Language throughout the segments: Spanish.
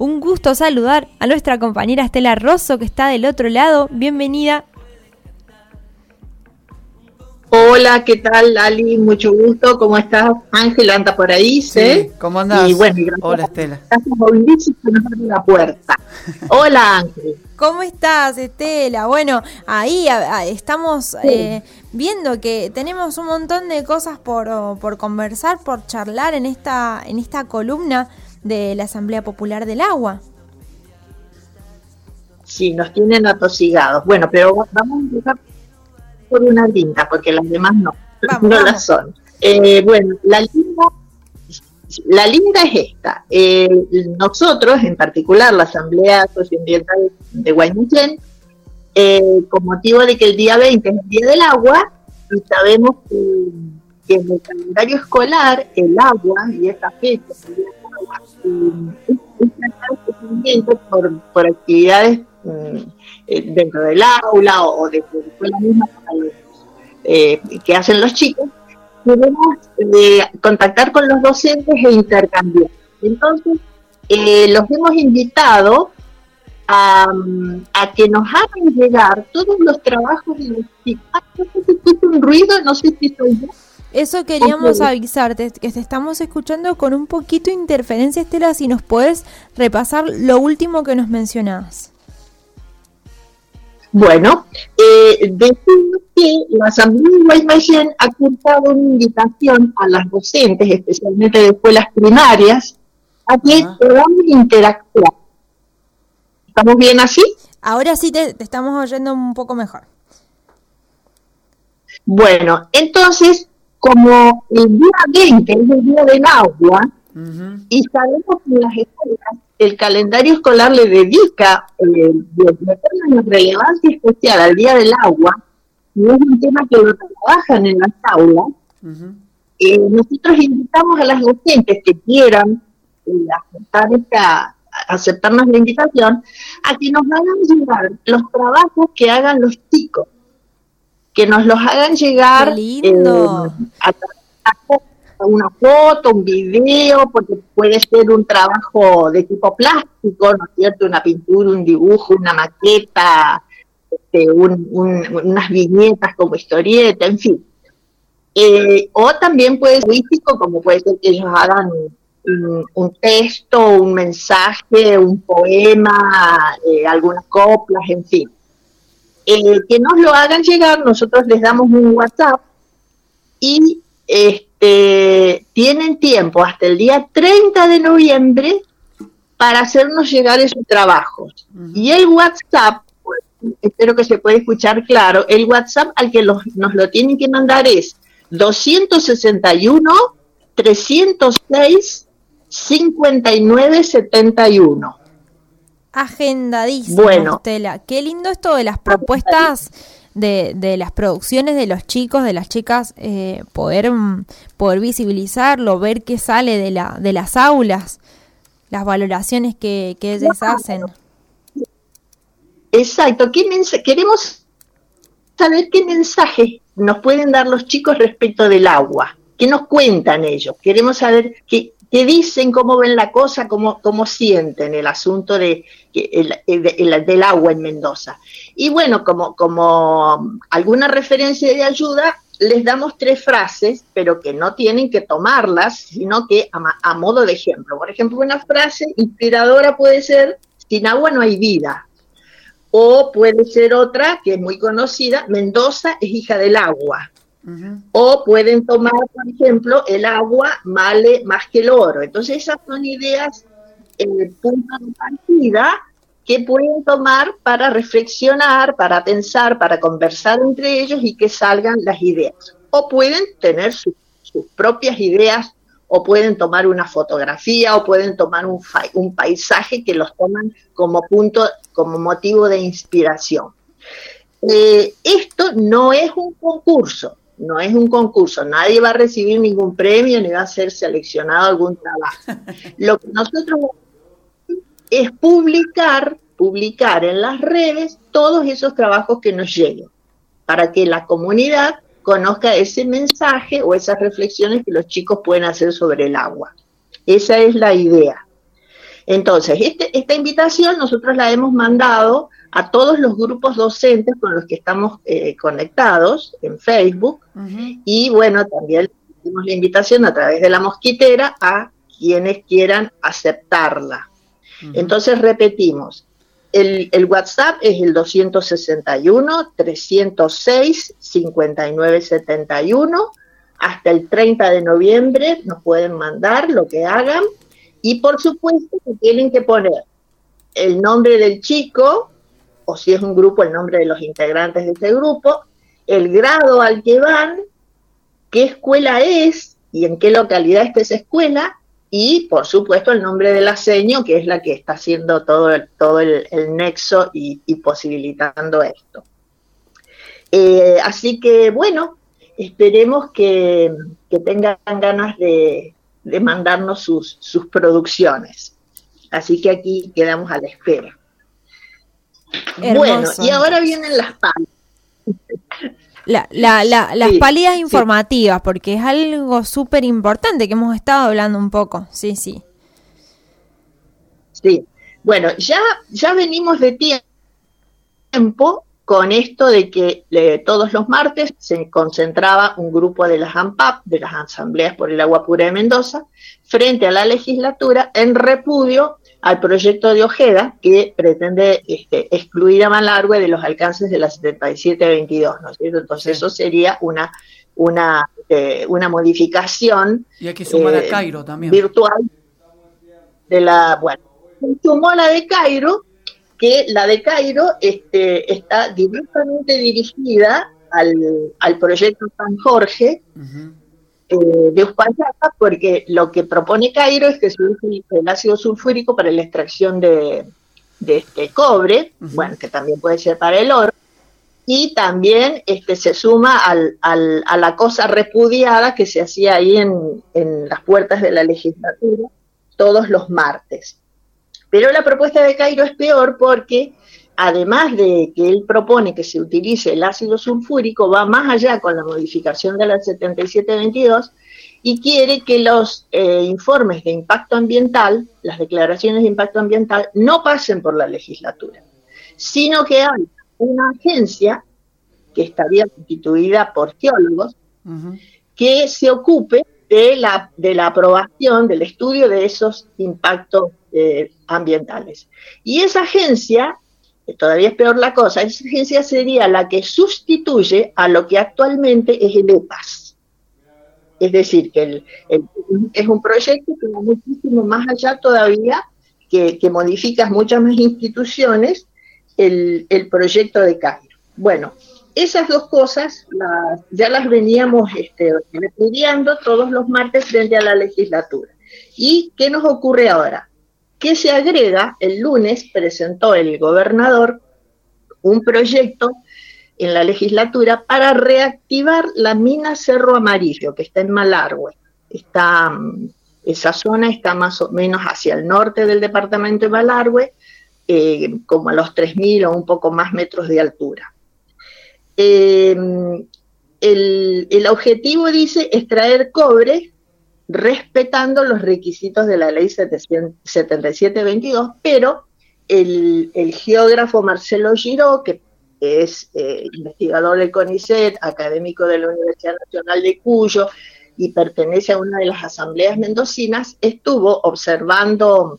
Un gusto saludar a nuestra compañera Estela Rosso, que está del otro lado. Bienvenida. Hola, ¿qué tal, Lali? Mucho gusto. ¿Cómo estás? Ángel anda por ahí, sí. ¿Cómo andás? Y bueno, gracias. Hola, Estela. Gracias por Ulises que nos abre la puerta. Hola, Ángel. ¿Cómo estás, Estela? Bueno, ahí estamos viendo que tenemos un montón de cosas por conversar, por charlar en esta columna de la Asamblea Popular del Agua. Sí, nos tienen atosigados. Bueno, pero vamos a empezar por una linda, porque las demás no la son. Bueno, la linda es esta. Nosotros, en particular la Asamblea Socioambiental de Guaymallén, con motivo de que el día 20 es el Día del Agua, y sabemos que en el calendario escolar el agua y esta fecha el Día del Agua, es tratado especialmente por actividades dentro del aula o de la escuela misma que hacen los chicos. Podemos contactar con los docentes e intercambiar. Entonces, los hemos invitado a que nos hagan llegar todos los trabajos de los chicos. No sé si escucho un ruido, no sé si soy yo. Eso queríamos avisarte, que te estamos escuchando con un poquito de interferencia, Estela, si nos podés repasar lo último que nos mencionabas. Bueno, decimos que la Asamblea de Guaymallén ha cursado una invitación a las docentes, especialmente de escuelas primarias, a que podamos interactuar. ¿Estamos bien así? Ahora sí te estamos oyendo un poco mejor. Bueno, entonces, como el día 20 es el Día del Agua, y sabemos que en las escuelas el calendario escolar le dedica una relevancia especial al Día del Agua, y es un tema que lo trabajan en las aulas. Nosotros invitamos a las docentes que quieran aceptarnos la invitación a que nos hagan llegar los trabajos que hagan los chicos, que nos los hagan llegar. ¡Qué lindo! A una foto, un video, porque puede ser un trabajo de tipo plástico, ¿no es cierto? Una pintura, un dibujo, una maqueta, unas viñetas como historieta, en fin. O también puede ser físico, como puede ser que ellos hagan un texto, un mensaje, un poema, algunas coplas, en fin. Que nos lo hagan llegar, nosotros les damos un WhatsApp y tienen tiempo hasta el día 30 de noviembre para hacernos llegar esos trabajos. Y el WhatsApp, pues, espero que se pueda escuchar claro, el WhatsApp al que nos lo tienen que mandar es 261-306-5971. Agendadísimo, bueno, Estela. Qué lindo esto de las propuestas de las producciones de los chicos, de las chicas, poder visibilizarlo, ver qué sale de las aulas, las valoraciones que ellos hacen. Exacto. Queremos saber qué mensajes nos pueden dar los chicos respecto del agua, qué nos cuentan ellos. Queremos saber qué dicen, cómo ven la cosa, cómo sienten el asunto del agua en Mendoza. Y bueno, como alguna referencia de ayuda, les damos 3 frases, pero que no tienen que tomarlas, sino que a modo de ejemplo. Por ejemplo, una frase inspiradora puede ser: sin agua no hay vida. O puede ser otra, que es muy conocida: Mendoza es hija del agua. O pueden tomar, por ejemplo, el agua vale más que el oro. Entonces esas son ideas, punto de partida, que pueden tomar para reflexionar, para pensar, para conversar entre ellos y que salgan las ideas. O pueden tener sus propias ideas, o pueden tomar una fotografía, o pueden tomar un paisaje que los toman como motivo de inspiración. Esto no es un concurso. No es un concurso, nadie va a recibir ningún premio ni va a ser seleccionado algún trabajo. Lo que nosotros es publicar en las redes todos esos trabajos que nos lleguen, para que la comunidad conozca ese mensaje o esas reflexiones que los chicos pueden hacer sobre el agua. Esa es la idea. Entonces, esta invitación nosotros la hemos mandado a todos los grupos docentes con los que estamos conectados en Facebook, y bueno, también hicimos la invitación a través de la mosquitera a quienes quieran aceptarla. Entonces repetimos, el WhatsApp es el 261-306-5971, hasta el 30 de noviembre nos pueden mandar lo que hagan, y por supuesto que tienen que poner el nombre del chico, o si es un grupo, el nombre de los integrantes de ese grupo, el grado al que van, qué escuela es y en qué localidad está esa escuela, y por supuesto el nombre de la seño, que es la que está haciendo todo el nexo y posibilitando esto. Así que bueno, esperemos que tengan ganas de mandarnos sus producciones. Así que aquí quedamos a la espera. Hermoso. Bueno, y ahora vienen las pálidas. Las pálidas informativas, porque es algo súper importante que hemos estado hablando un poco. Sí. Sí, bueno, ya venimos de tiempo con esto de que todos los martes se concentraba un grupo de las ANPAP, de las Asambleas por el Agua Pura de Mendoza, frente a la legislatura en repudio al proyecto de Ojeda, que pretende excluir a Malargüe de los alcances de la 7722, ¿no es cierto? Entonces eso sería una modificación. Y hay que sumar a Cairo también. Virtual de la, bueno, sumó la de Cairo, que la de Cairo está directamente dirigida al proyecto San Jorge, de Uspallata, porque lo que propone Cairo es que se use el ácido sulfúrico para la extracción de cobre, bueno, que también puede ser para el oro, y también se suma a la cosa repudiada que se hacía ahí en las puertas de la legislatura todos los martes. Pero la propuesta de Cairo es peor porque, además de que él propone que se utilice el ácido sulfúrico, va más allá con la modificación de la 7722 y quiere que los informes de impacto ambiental, las declaraciones de impacto ambiental, no pasen por la legislatura, sino que haya una agencia que estaría constituida por geólogos que se ocupe de la aprobación, del estudio de esos impactos ambientales. Y esa agencia, todavía es peor la cosa, esa agencia sería la que sustituye a lo que actualmente es el EPAS. Es decir, que es un proyecto que va muchísimo más allá todavía, que modifica muchas más instituciones, el proyecto de Cairo. Bueno, esas dos cosas ya las veníamos repudiando todos los martes frente a la legislatura. ¿Y qué nos ocurre ahora? Que se agrega, el lunes presentó el gobernador un proyecto en la legislatura para reactivar la mina Cerro Amarillo, que está en Malargüe. Esa zona está más o menos hacia el norte del departamento de Malargüe, como a los 3.000 o un poco más metros de altura. El objetivo, dice, extraer cobre respetando los requisitos de la ley 7722, pero el geógrafo Marcelo Giró, que es investigador del CONICET, académico de la Universidad Nacional de Cuyo y pertenece a una de las asambleas mendocinas, estuvo observando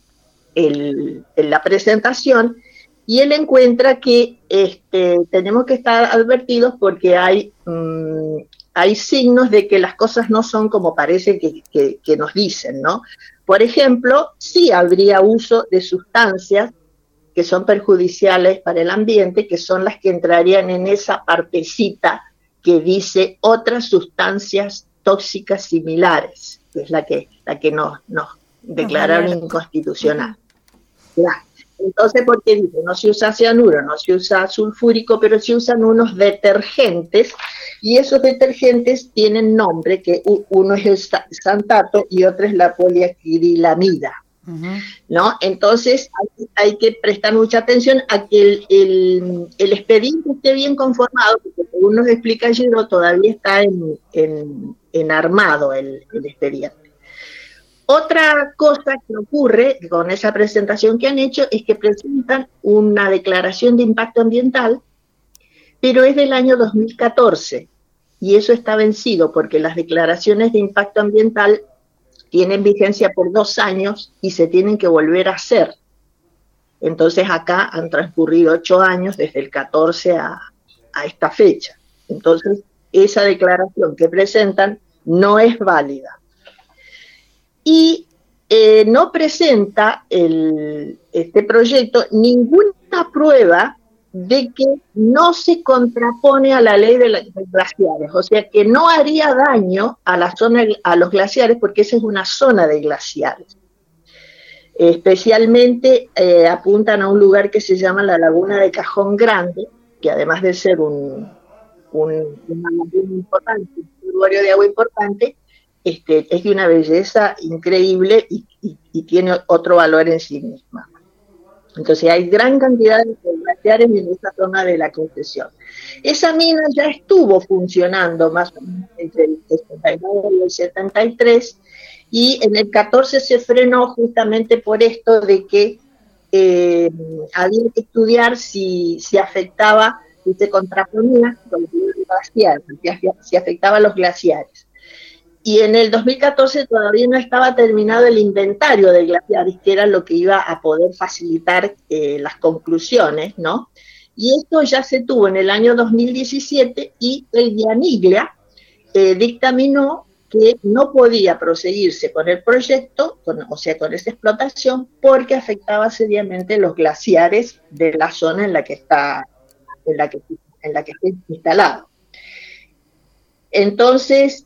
la presentación y él encuentra que tenemos que estar advertidos porque hay signos de que las cosas no son como parece que nos dicen, ¿no? Por ejemplo, sí habría uso de sustancias que son perjudiciales para el ambiente, que son las que entrarían en esa partecita que dice otras sustancias tóxicas similares, que es la que nos declararon inconstitucional. Claro. Entonces, porque dice, no se usa cianuro, no se usa sulfúrico, pero se usan unos detergentes, y esos detergentes tienen nombre, que uno es el santato y otro es la poliacrilamida, ¿no? Entonces, hay que prestar mucha atención a que el expediente esté bien conformado, porque según nos explica Giro, todavía está en armado el expediente. Otra cosa que ocurre con esa presentación que han hecho es que presentan una declaración de impacto ambiental, pero es del año 2014 y eso está vencido porque las declaraciones de impacto ambiental tienen vigencia por 2 años y se tienen que volver a hacer. Entonces acá han transcurrido 8 años desde el 14 a esta fecha. Entonces esa declaración que presentan no es válida. Y no presenta este proyecto ninguna prueba de que no se contrapone a la ley de los glaciares, o sea que no haría daño a la zona, a los glaciares, porque esa es una zona de glaciares. Especialmente apuntan a un lugar que se llama la Laguna de Cajón Grande, que además de ser una laguna importante, un reservorio de agua importante, es de una belleza increíble y tiene otro valor en sí misma. Entonces hay gran cantidad de glaciares en esa zona de la concesión. Esa mina ya estuvo funcionando más o menos entre el 69 y el 73, y en el 14 se frenó justamente por esto de que había que estudiar si afectaba, si se contraponía con los glaciares, si afectaba a los glaciares. Y en el 2014 todavía no estaba terminado el inventario de glaciares, que era lo que iba a poder facilitar las conclusiones, ¿no? Y esto ya se tuvo en el año 2017 y el IANIGLA dictaminó que no podía proseguirse con el proyecto, o sea, con esa explotación, porque afectaba seriamente los glaciares de la zona en la que está instalado. Entonces,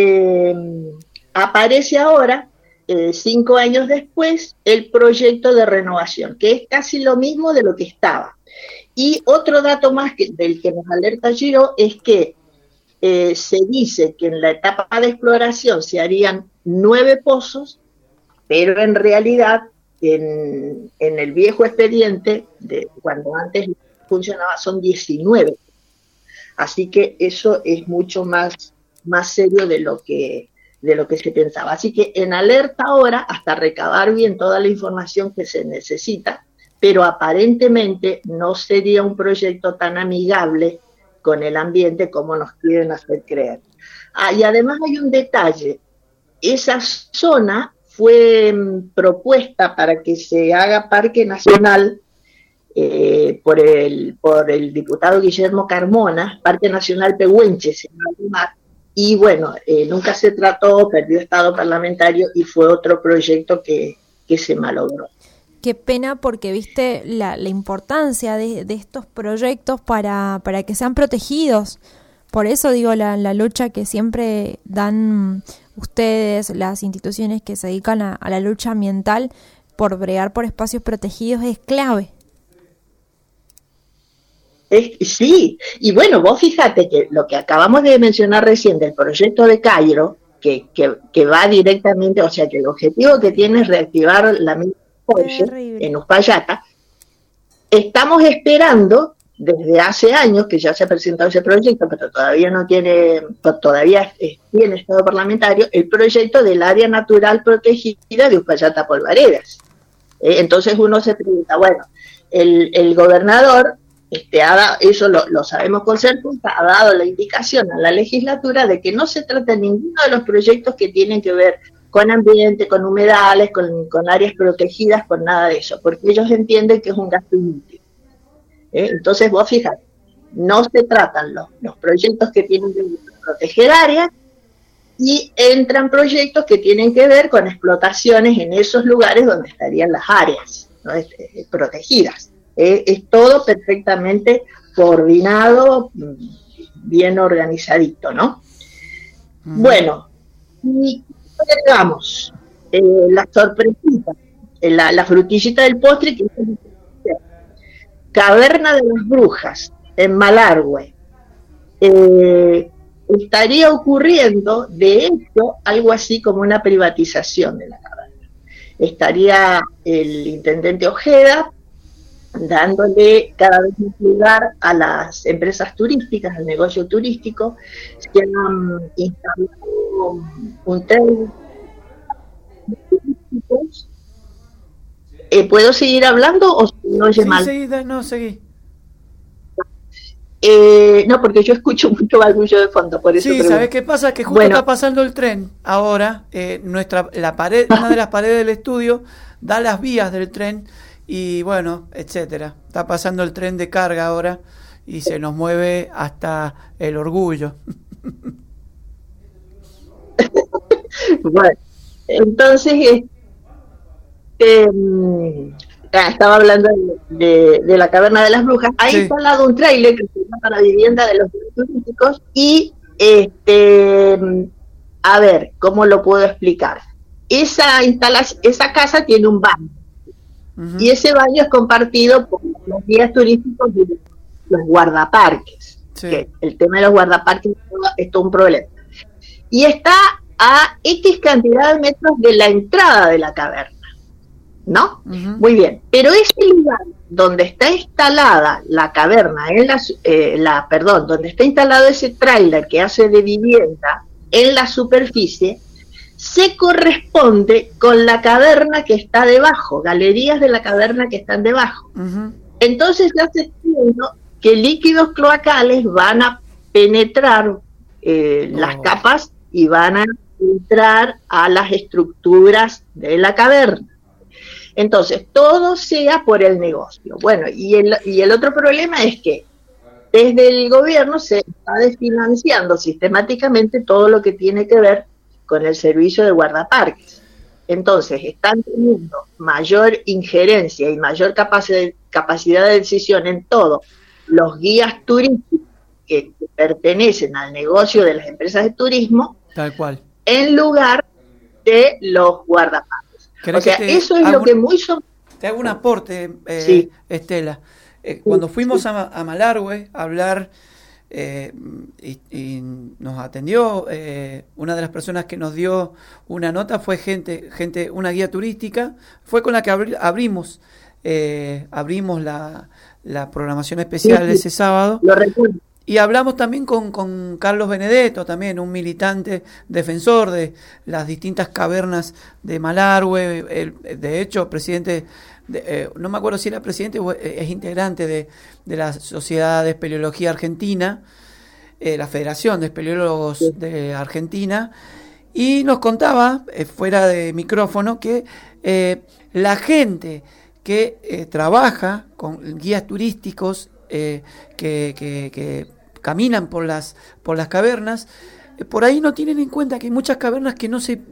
aparece ahora, 5 años después, el proyecto de renovación, que es casi lo mismo de lo que estaba. Y otro dato más del que nos alerta Giro es que se dice que en la etapa de exploración se harían 9 pozos, pero en realidad en el viejo expediente, de cuando antes funcionaba, son 19. Así que eso es mucho más serio de lo que se pensaba. Así que en alerta ahora hasta recabar bien toda la información que se necesita, pero aparentemente no sería un proyecto tan amigable con el ambiente como nos quieren hacer creer. Y además hay un detalle: esa zona fue propuesta para que se haga parque nacional por el diputado Guillermo Carmona, Parque Nacional Pehuenche se llama, y bueno, nunca se trató, perdió estado parlamentario y fue otro proyecto que se malogró. Qué pena, porque viste la importancia de estos proyectos para que sean protegidos. Por eso digo, la lucha que siempre dan ustedes, las instituciones que se dedican a la lucha ambiental, por bregar por espacios protegidos, es clave. Sí, y bueno, vos fíjate que lo que acabamos de mencionar recién del proyecto de Cairo, que va directamente, o sea que el objetivo que tiene es reactivar la mina en Uspallata. Estamos esperando desde hace años, que ya se ha presentado ese proyecto, pero todavía no tiene, todavía tiene estado parlamentario, el proyecto del área natural protegida de Uspallata Polvaredas. Entonces uno se pregunta, bueno, el gobernador eso lo sabemos con certeza, ha dado la indicación a la legislatura de que no se trata de ninguno de los proyectos que tienen que ver con ambiente, con humedales, con áreas protegidas, con nada de eso, porque ellos entienden que es un gasto inútil. Entonces vos fíjate, no se tratan los proyectos que tienen que proteger áreas, y entran proyectos que tienen que ver con explotaciones en esos lugares donde estarían las áreas, ¿no? Protegidas. Es todo perfectamente coordinado, bien organizadito, ¿no? Bueno, y digamos, la sorpresita, la frutillita del postre, que es Caverna de las Brujas, en Malargüe. Estaría ocurriendo, de hecho, algo así como una privatización de la caverna. Estaría el intendente Ojeda dándole cada vez más lugar a las empresas turísticas, al negocio turístico. Se han instalado un tren ¿Puedo seguir hablando o no oye Sí, mal? seguí, no, seguí. No, porque yo escucho mucho barullo de fondo, por eso Sí, ¿sabés pregunto. qué pasa? Que justo Bueno, está pasando el tren ahora. La pared, una de las paredes del estudio da las vías del tren y bueno, etcétera. Está pasando el tren de carga ahora y se nos mueve hasta el Orgullo. bueno, entonces estaba hablando de la Caverna de las Brujas. Hay Sí. instalado un tráiler que se llama para vivienda de los turísticos y a ver, ¿cómo lo puedo explicar? Esa casa tiene un baño y ese baño es compartido por los guías turísticos y los guardaparques. Sí. Que el tema de los guardaparques es todo un problema. Y está a X cantidad de metros de la entrada de la caverna, ¿no? Uh-huh. Muy bien, pero ese lugar donde está instalada la caverna, donde está instalado ese tráiler que hace de vivienda en la superficie, se corresponde con la caverna que está debajo, galerías de la caverna que están debajo. Uh-huh. Entonces ya se está viendo que líquidos cloacales van a penetrar las capas y van a entrar a las estructuras de la caverna. Entonces, todo sea por el negocio. Bueno, y el otro problema es que desde el gobierno se está desfinanciando sistemáticamente todo lo que tiene que ver con el servicio de guardaparques. Entonces, están teniendo mayor injerencia y mayor capacidad de decisión en todo los guías turísticos que pertenecen al negocio de las empresas de turismo, tal cual, en lugar de los guardaparques. O sea, eso es lo que muy... Te hago un aporte, sí. Estela. Cuando fuimos a Malargüe a hablar y nos atendió, una de las personas que nos dio una nota fue una guía turística, fue con la que abrimos la programación especial de ese sábado. Lo recuerdo. Y hablamos también con Carlos Benedetto, también un militante defensor de las distintas cavernas de Malargüe, de hecho, presidente, no me acuerdo si era presidente o es integrante de la Sociedad de Espeleología Argentina, la Federación de Espeleólogos de Argentina, y nos contaba, fuera de micrófono, que la gente que trabaja con guías turísticos, que caminan por las cavernas, por ahí no tienen en cuenta que hay muchas cavernas que no se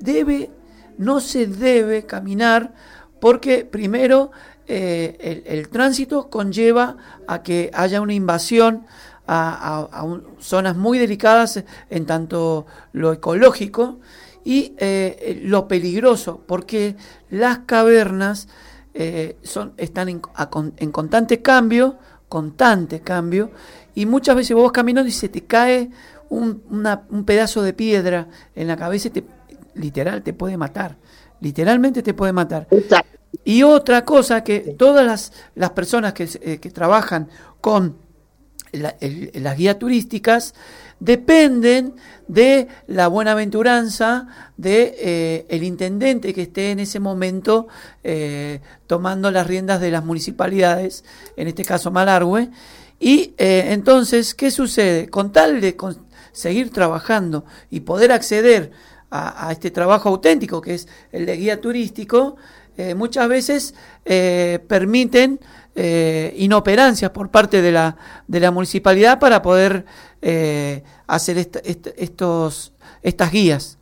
debe caminar, porque primero el tránsito conlleva a que haya una invasión a zonas muy delicadas en tanto lo ecológico y lo peligroso, porque las cavernas están en constante cambio, y muchas veces vos vas caminando y se te cae un pedazo de piedra en la cabeza y literalmente te puede matar. Exacto. Y otra cosa que todas las personas que trabajan con las guías turísticas dependen de la buenaventuranza de el intendente que esté en ese momento tomando las riendas de las municipalidades, en este caso Malargüe. Y entonces, ¿qué sucede? Con tal de seguir trabajando y poder acceder a este trabajo auténtico que es el de guía turístico, muchas veces permiten inoperancias por parte de la municipalidad para poder hacer estas guías.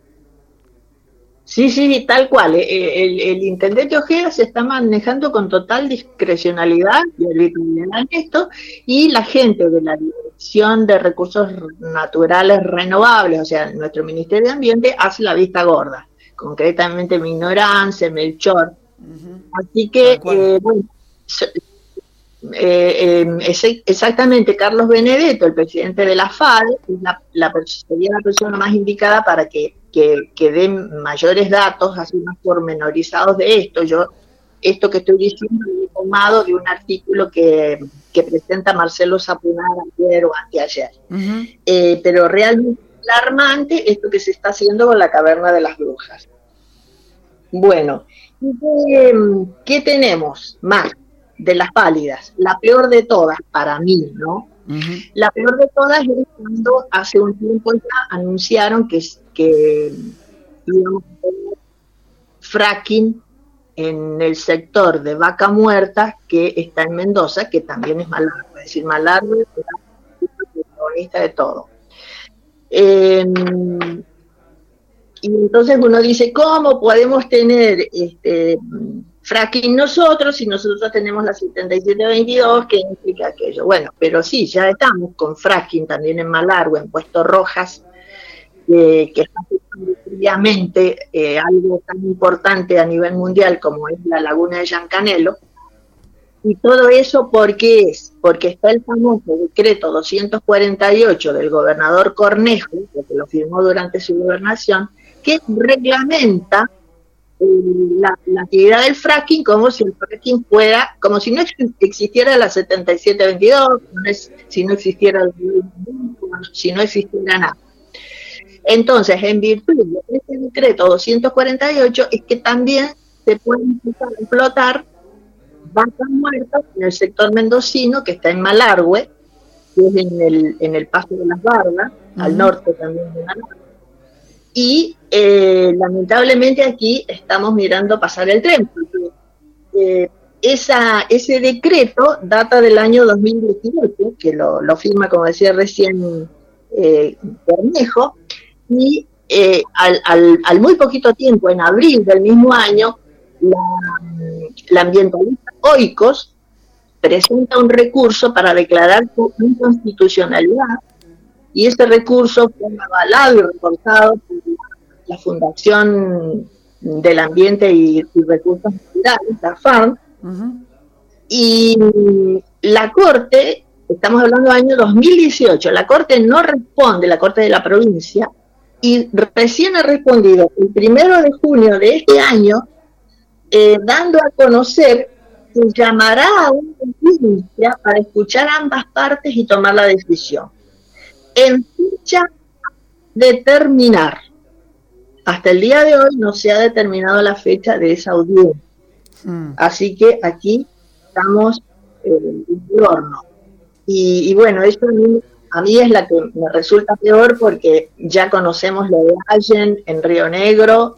Sí, tal cual. El intendente Ojeda se está manejando con total discrecionalidad y arbitrariedad en esto, y la gente de la Dirección de Recursos Naturales Renovables, o sea, nuestro Ministerio de Ambiente, hace la vista gorda, concretamente Mignoranza, Melchor. Uh-huh. Así que, exactamente, Carlos Benedetto, el presidente de la FADE, sería la persona más indicada para que den mayores datos, así más pormenorizados de esto. Esto que estoy diciendo lo he tomado de un artículo que presenta Marcelo Zapunar ayer o anteayer. Uh-huh. Pero realmente alarmante esto que se está haciendo con la Caverna de las Brujas. Bueno, ¿qué tenemos más de las pálidas? La peor de todas, para mí, ¿no? Ujú. La peor de todas es cuando hace un tiempo ya anunciaron que íbamos a tener fracking en el sector de Vaca Muerta, que está en Mendoza, que también es Malargüe. Es decir, Malargüe es el protagonista de todo. Y entonces uno dice, ¿cómo podemos tener fracking nosotros si nosotros tenemos la 7722 que implica aquello? Bueno, pero sí, ya estamos con fracking también en Malargüe, en Puesto Rojas, que está obviamente algo tan importante a nivel mundial como es la laguna de Yancanelo. Y todo eso, ¿por qué es? Porque está el famoso decreto 248 del gobernador Cornejo, que lo firmó durante su gobernación, que reglamenta la actividad del fracking como si el fracking fuera, como si no existiera la 7722, si no existiera si no existiera nada. Entonces, en virtud de este decreto 248, es que también se puede empezar a explotar vacas muertas en el sector mendocino, que está en Malargüe, que es en el Paso de las Barbas, al norte también de Malargüe. Y lamentablemente aquí estamos mirando pasar el tren, porque ese decreto data del año 2018, que lo firma, como decía recién, Cornejo, y al muy poquito tiempo, en abril del mismo año, la ambientalista Oikos presenta un recurso para declarar su inconstitucionalidad, y ese recurso fue avalado y reforzado por la Fundación del Ambiente y Recursos Naturales, la FARM, y la Corte, estamos hablando del año 2018, la Corte no responde, la Corte de la provincia, y recién ha respondido el 1 de junio de este año, dando a conocer que llamará a una audiencia para escuchar ambas partes y tomar la decisión. En fecha determinar. Hasta el día de hoy no se ha determinado la fecha de esa audiencia. Así que aquí estamos en el horno. Y bueno, eso a mí es la que me resulta peor, porque ya conocemos lo de Allen en Río Negro,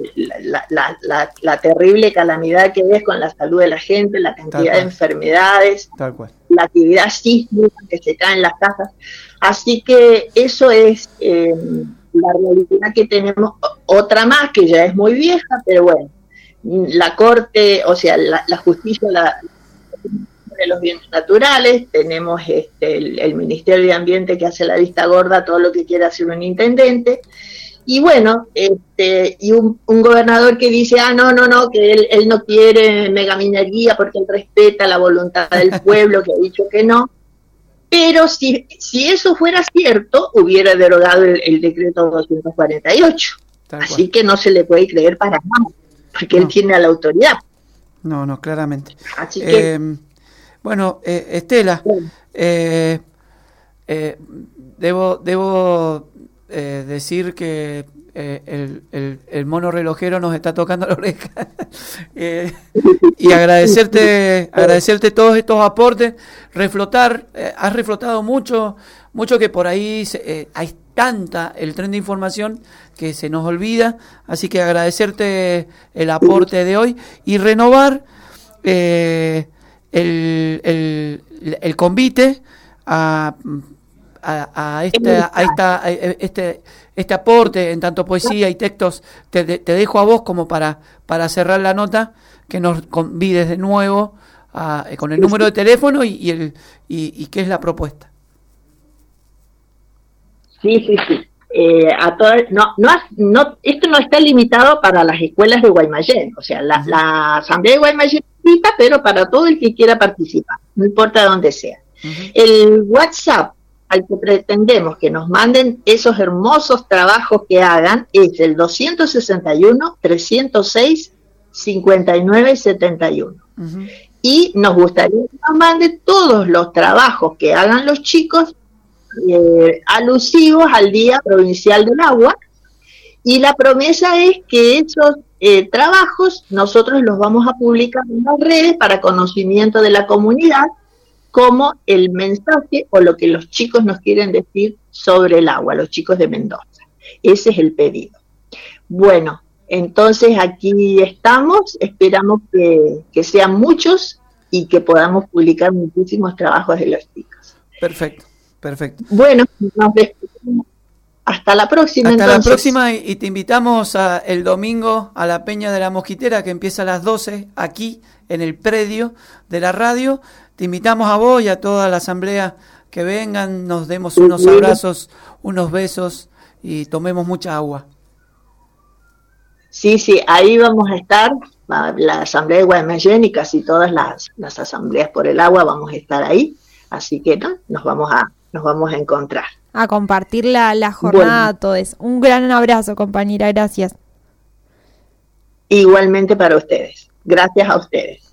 la terrible calamidad que es con la salud de la gente, la cantidad de enfermedades, la actividad sísmica que se cae en las casas. Así que eso es la realidad que tenemos. Otra más que ya es muy vieja, pero bueno, la Corte, o sea, la justicia de los bienes naturales, tenemos el Ministerio de Ambiente que hace la vista gorda a todo lo que quiere hacer un intendente. Y bueno, y un gobernador que dice, no, que él no quiere megaminería porque él respeta la voluntad del pueblo, que ha dicho que no. Pero si eso fuera cierto, hubiera derogado el decreto 248. Así que no se le puede creer para nada, porque él tiene a la autoridad. No, claramente. Así que... bueno, Estela, debo decir que el mono relojero nos está tocando la oreja y agradecerte todos estos aportes, has reflotado mucho que por ahí hay tanta el tren de información que se nos olvida, así que agradecerte el aporte de hoy y renovar el convite a este aporte en tanto poesía y textos. Te dejo a vos como para cerrar la nota, que nos convides de nuevo con el número de teléfono y qué es la propuesta. Sí. A todas, esto no está limitado para las escuelas de Guaymallén, o sea, la Asamblea de Guaymallén, pero para todo el que quiera participar, no importa dónde sea. El WhatsApp al que pretendemos que nos manden esos hermosos trabajos que hagan es el 261-306-5971. Y nos gustaría que nos manden todos los trabajos que hagan los chicos alusivos al Día Provincial del Agua, y la promesa es que esos trabajos nosotros los vamos a publicar en las redes para conocimiento de la comunidad, como el mensaje o lo que los chicos nos quieren decir sobre el agua, los chicos de Mendoza. Ese es el pedido. Bueno, entonces aquí estamos, esperamos que sean muchos y que podamos publicar muchísimos trabajos de los chicos. Perfecto, perfecto. Bueno, nos despedimos. Hasta la próxima. Hasta entonces. la próxima y te invitamos el domingo a la Peña de la Mosquitera, que empieza a las 12 aquí en el predio de la radio. Te invitamos a vos y a toda la asamblea que vengan, nos demos unos abrazos, unos besos y tomemos mucha agua. Sí, ahí vamos a estar, la asamblea de Guaymallén y casi todas las asambleas por el agua vamos a estar ahí, así que ¿no? nos vamos a encontrar. A compartir la jornada a todos. Un gran abrazo, compañera, gracias. Igualmente para ustedes. Gracias a ustedes.